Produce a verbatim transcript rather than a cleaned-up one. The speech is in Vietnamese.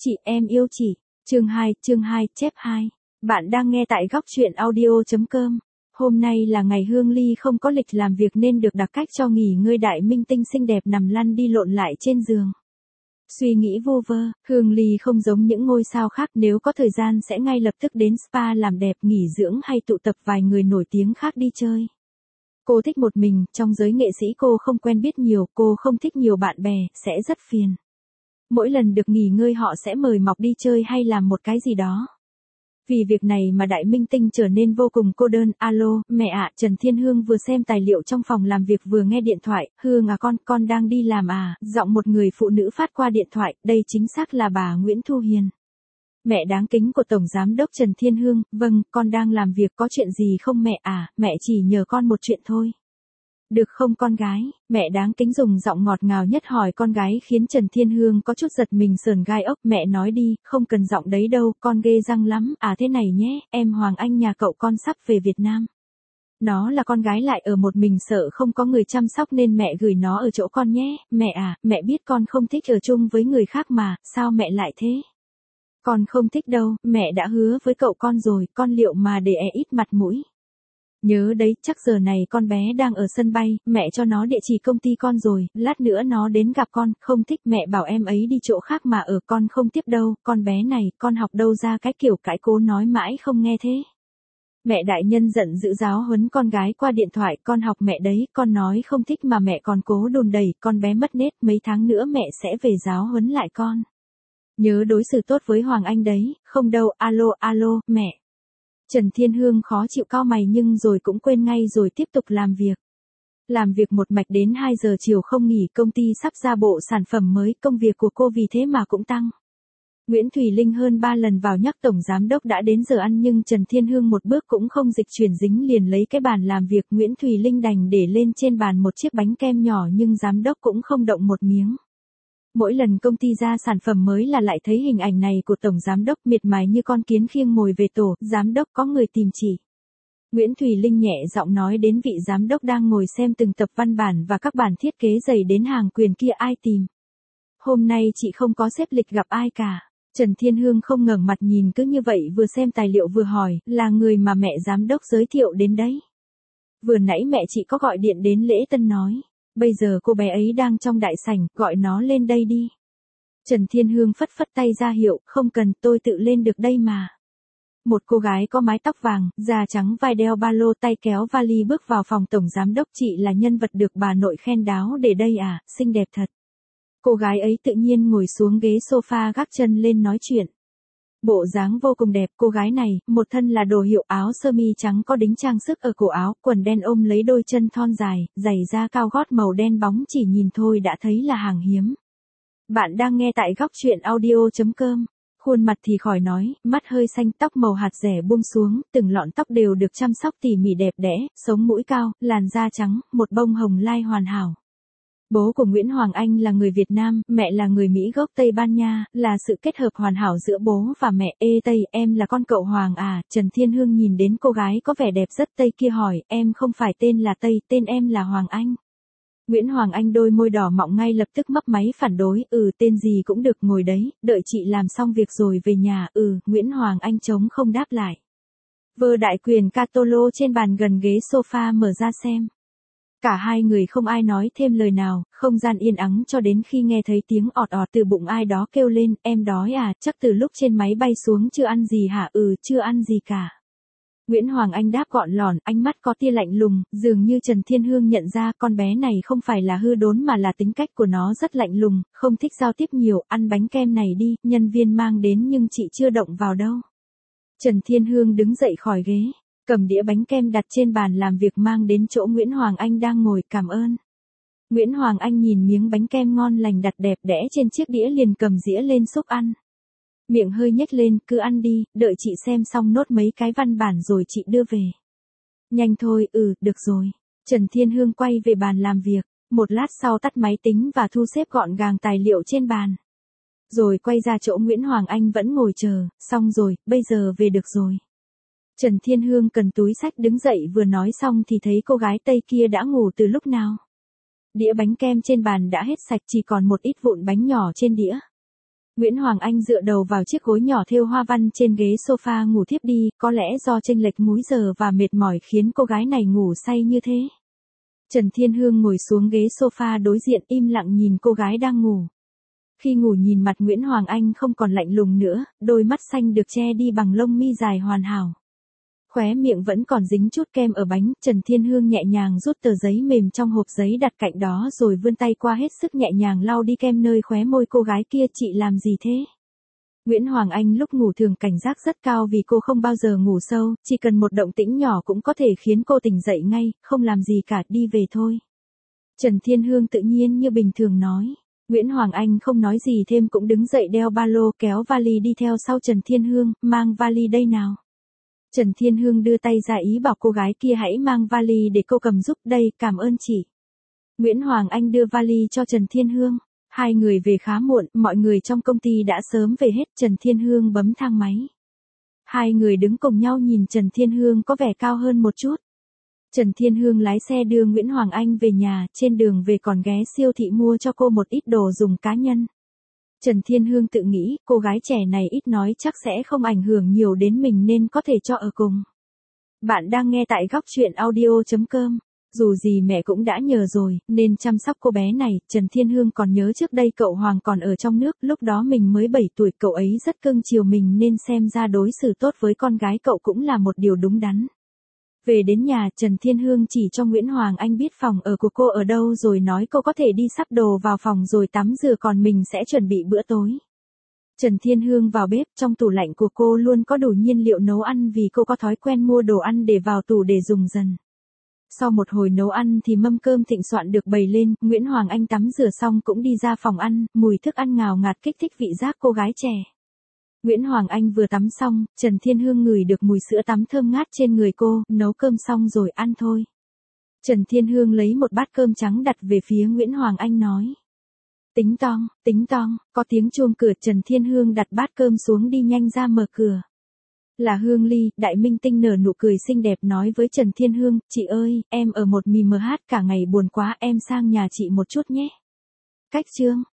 Chị em yêu chị. Chương hai, chương hai, chép hai. Bạn đang nghe tại góc truyện audio.com. Hôm nay là ngày Hương Ly không có lịch làm việc nên được đặt cách cho nghỉ ngơi. Đại minh tinh xinh đẹp nằm lăn đi lộn lại trên giường. Suy nghĩ vô vơ, Hương Ly không giống những ngôi sao khác, nếu có thời gian sẽ ngay lập tức đến spa làm đẹp, nghỉ dưỡng hay tụ tập vài người nổi tiếng khác đi chơi. Cô thích một mình, trong giới nghệ sĩ cô không quen biết nhiều, cô không thích nhiều bạn bè, sẽ rất phiền. Mỗi lần được nghỉ ngơi họ sẽ mời mọc đi chơi hay làm một cái gì đó. Vì việc này mà đại minh tinh trở nên vô cùng cô đơn. Alo, mẹ ạ, Trần Thiên Hương vừa xem tài liệu trong phòng làm việc vừa nghe điện thoại. Hương à con, con đang đi làm à? Giọng một người phụ nữ phát qua điện thoại, đây chính xác là bà Nguyễn Thu Hiền. Mẹ đáng kính của Tổng Giám đốc Trần Thiên Hương, vâng, con đang làm việc, có chuyện gì không mẹ à? Mẹ chỉ nhờ con một chuyện thôi. Được không con gái? Mẹ đáng kính dùng giọng ngọt ngào nhất hỏi con gái khiến Trần Thiên Hương có chút giật mình sờn gai ốc. Mẹ nói đi, không cần giọng đấy đâu, con ghê răng lắm. À thế này nhé, em Hoàng Anh nhà cậu con sắp về Việt Nam. Nó là con gái lại ở một mình sợ không có người chăm sóc nên mẹ gửi nó ở chỗ con nhé. Mẹ à, mẹ biết con không thích ở chung với người khác mà, sao mẹ lại thế? Con không thích đâu, mẹ đã hứa với cậu con rồi, con liệu mà để e ít mặt mũi. Nhớ đấy, chắc giờ này con bé đang ở sân bay, mẹ cho nó địa chỉ công ty con rồi, lát nữa nó đến gặp con, không thích mẹ bảo em ấy đi chỗ khác mà ở, con không tiếp đâu, con bé này, con học đâu ra cái kiểu cãi cố nói mãi không nghe thế. Mẹ đại nhân giận dữ giáo huấn con gái qua điện thoại, con học mẹ đấy, con nói không thích mà mẹ còn cố đùn đẩy, con bé mất nết, mấy tháng nữa mẹ sẽ về giáo huấn lại con. Nhớ đối xử tốt với Hoàng Anh đấy, không đâu, alo, alo, mẹ. Trần Thiên Hương khó chịu cau mày nhưng rồi cũng quên ngay rồi tiếp tục làm việc. Làm việc một mạch đến hai giờ chiều không nghỉ, công ty sắp ra bộ sản phẩm mới, công việc của cô vì thế mà cũng tăng. Nguyễn Thùy Linh hơn ba lần vào nhắc Tổng Giám đốc đã đến giờ ăn nhưng Trần Thiên Hương một bước cũng không dịch chuyển, dính liền lấy cái bàn làm việc. Nguyễn Thùy Linh đành để lên trên bàn một chiếc bánh kem nhỏ nhưng Giám đốc cũng không động một miếng. Mỗi lần công ty ra sản phẩm mới là lại thấy hình ảnh này của Tổng Giám đốc miệt mài như con kiến khiêng mồi về tổ. Giám đốc có người tìm chỉ. Nguyễn Thùy Linh nhẹ giọng nói đến vị giám đốc đang ngồi xem từng tập văn bản và các bản thiết kế dày đến hàng quyền kia, ai tìm. Hôm nay chị không có xếp lịch gặp ai cả. Trần Thiên Hương không ngẩng mặt nhìn cứ như vậy vừa xem tài liệu vừa hỏi, là người mà mẹ giám đốc giới thiệu đến đấy. Vừa nãy mẹ chị có gọi điện đến lễ tân nói. Bây giờ cô bé ấy đang trong đại sảnh, gọi nó lên đây đi. Trần Thiên Hương phất phất tay ra hiệu, không cần, tôi tự lên được đây mà. Một cô gái có mái tóc vàng, da trắng, vai đeo ba lô, tay kéo vali bước vào phòng Tổng Giám đốc. Chị là nhân vật được bà nội khen đáo để đây à, xinh đẹp thật. Cô gái ấy tự nhiên ngồi xuống ghế sofa gác chân lên nói chuyện. Bộ dáng vô cùng đẹp, cô gái này, một thân là đồ hiệu, áo sơ mi trắng có đính trang sức ở cổ áo, quần đen ôm lấy đôi chân thon dài, giày da cao gót màu đen bóng, chỉ nhìn thôi đã thấy là hàng hiếm. Bạn đang nghe tại góc truyện audio.com. Khuôn mặt thì khỏi nói, mắt hơi xanh, tóc màu hạt rẻ buông xuống, từng lọn tóc đều được chăm sóc tỉ mỉ đẹp đẽ, sống mũi cao, làn da trắng, một bông hồng lai hoàn hảo. Bố của Nguyễn Hoàng Anh là người Việt Nam, mẹ là người Mỹ gốc Tây Ban Nha, là sự kết hợp hoàn hảo giữa bố và mẹ. Ê Tây, em là con cậu Hoàng à? Trần Thiên Hương nhìn đến cô gái có vẻ đẹp rất Tây kia hỏi, em không phải tên là Tây, tên em là Hoàng Anh. Nguyễn Hoàng Anh đôi môi đỏ mọng ngay lập tức mấp máy phản đối, ừ tên gì cũng được, ngồi đấy, đợi chị làm xong việc rồi về nhà. Ừ, Nguyễn Hoàng Anh chống không đáp lại. Vơ đại quyền Catolo trên bàn gần ghế sofa mở ra xem. Cả hai người không ai nói thêm lời nào, không gian yên ắng cho đến khi nghe thấy tiếng ọt ọt từ bụng ai đó kêu lên, em đói à, chắc từ lúc trên máy bay xuống chưa ăn gì hả? Ừ, chưa ăn gì cả. Nguyễn Hoàng Anh đáp gọn lỏn, ánh mắt có tia lạnh lùng, dường như Trần Thiên Hương nhận ra con bé này không phải là hư đốn mà là tính cách của nó rất lạnh lùng, không thích giao tiếp nhiều, ăn bánh kem này đi, nhân viên mang đến nhưng chị chưa động vào đâu. Trần Thiên Hương đứng dậy khỏi ghế. Cầm đĩa bánh kem đặt trên bàn làm việc mang đến chỗ Nguyễn Hoàng Anh đang ngồi, cảm ơn. Nguyễn Hoàng Anh nhìn miếng bánh kem ngon lành đặt đẹp đẽ trên chiếc đĩa liền cầm dĩa lên xúc ăn. Miệng hơi nhếch lên, cứ ăn đi, đợi chị xem xong nốt mấy cái văn bản rồi chị đưa về. Nhanh thôi, ừ, được rồi. Trần Thiên Hương quay về bàn làm việc, một lát sau tắt máy tính và thu xếp gọn gàng tài liệu trên bàn. Rồi quay ra chỗ Nguyễn Hoàng Anh vẫn ngồi chờ, xong rồi, bây giờ về được rồi. Trần Thiên Hương cần túi xách đứng dậy vừa nói xong thì thấy cô gái Tây kia đã ngủ từ lúc nào. Đĩa bánh kem trên bàn đã hết sạch, chỉ còn một ít vụn bánh nhỏ trên đĩa. Nguyễn Hoàng Anh dựa đầu vào chiếc gối nhỏ thêu hoa văn trên ghế sofa ngủ thiếp đi, có lẽ do chênh lệch múi giờ và mệt mỏi khiến cô gái này ngủ say như thế. Trần Thiên Hương ngồi xuống ghế sofa đối diện im lặng nhìn cô gái đang ngủ. Khi ngủ nhìn mặt Nguyễn Hoàng Anh không còn lạnh lùng nữa, đôi mắt xanh được che đi bằng lông mi dài hoàn hảo. Khóe miệng vẫn còn dính chút kem ở bánh, Trần Thiên Hương nhẹ nhàng rút tờ giấy mềm trong hộp giấy đặt cạnh đó rồi vươn tay qua hết sức nhẹ nhàng lau đi kem nơi khóe môi cô gái kia. Chị làm gì thế? Nguyễn Hoàng Anh lúc ngủ thường cảnh giác rất cao vì cô không bao giờ ngủ sâu, chỉ cần một động tĩnh nhỏ cũng có thể khiến cô tỉnh dậy ngay, không làm gì cả, đi về thôi. Trần Thiên Hương tự nhiên như bình thường nói. Nguyễn Hoàng Anh không nói gì thêm cũng đứng dậy đeo ba lô kéo vali đi theo sau Trần Thiên Hương, mang vali đây nào. Trần Thiên Hương đưa tay ra ý bảo cô gái kia hãy mang vali để cô cầm giúp, đây, cảm ơn chị. Nguyễn Hoàng Anh đưa vali cho Trần Thiên Hương. Hai người về khá muộn, mọi người trong công ty đã sớm về hết, Trần Thiên Hương bấm thang máy. Hai người đứng cùng nhau nhìn Trần Thiên Hương có vẻ cao hơn một chút. Trần Thiên Hương lái xe đưa Nguyễn Hoàng Anh về nhà, trên đường về còn ghé siêu thị mua cho cô một ít đồ dùng cá nhân. Trần Thiên Hương tự nghĩ, cô gái trẻ này ít nói chắc sẽ không ảnh hưởng nhiều đến mình nên có thể cho ở cùng. Bạn đang nghe tại góc truyện audio chấm com. Dù gì mẹ cũng đã nhờ rồi, nên chăm sóc cô bé này. Trần Thiên Hương còn nhớ trước đây cậu Hoàng còn ở trong nước, lúc đó mình mới bảy tuổi, cậu ấy rất cưng chiều mình nên xem ra đối xử tốt với con gái cậu cũng là một điều đúng đắn. Về đến nhà, Trần Thiên Hương chỉ cho Nguyễn Hoàng Anh biết phòng ở của cô ở đâu rồi nói cô có thể đi sắp đồ vào phòng rồi tắm rửa còn mình sẽ chuẩn bị bữa tối. Trần Thiên Hương vào bếp, trong tủ lạnh của cô luôn có đủ nhiên liệu nấu ăn vì cô có thói quen mua đồ ăn để vào tủ để dùng dần. Sau một hồi nấu ăn thì mâm cơm thịnh soạn được bày lên, Nguyễn Hoàng Anh tắm rửa xong cũng đi ra phòng ăn, mùi thức ăn ngào ngạt kích thích vị giác cô gái trẻ. Nguyễn Hoàng Anh vừa tắm xong, Trần Thiên Hương ngửi được mùi sữa tắm thơm ngát trên người cô, nấu cơm xong rồi ăn thôi. Trần Thiên Hương lấy một bát cơm trắng đặt về phía Nguyễn Hoàng Anh nói. Tính tong, tính tong, có tiếng chuông cửa, Trần Thiên Hương đặt bát cơm xuống đi nhanh ra mở cửa. Là Hương Ly, đại minh tinh nở nụ cười xinh đẹp nói với Trần Thiên Hương, chị ơi, em ở một mì mờ hát cả ngày buồn quá, em sang nhà chị một chút nhé. Cách chương.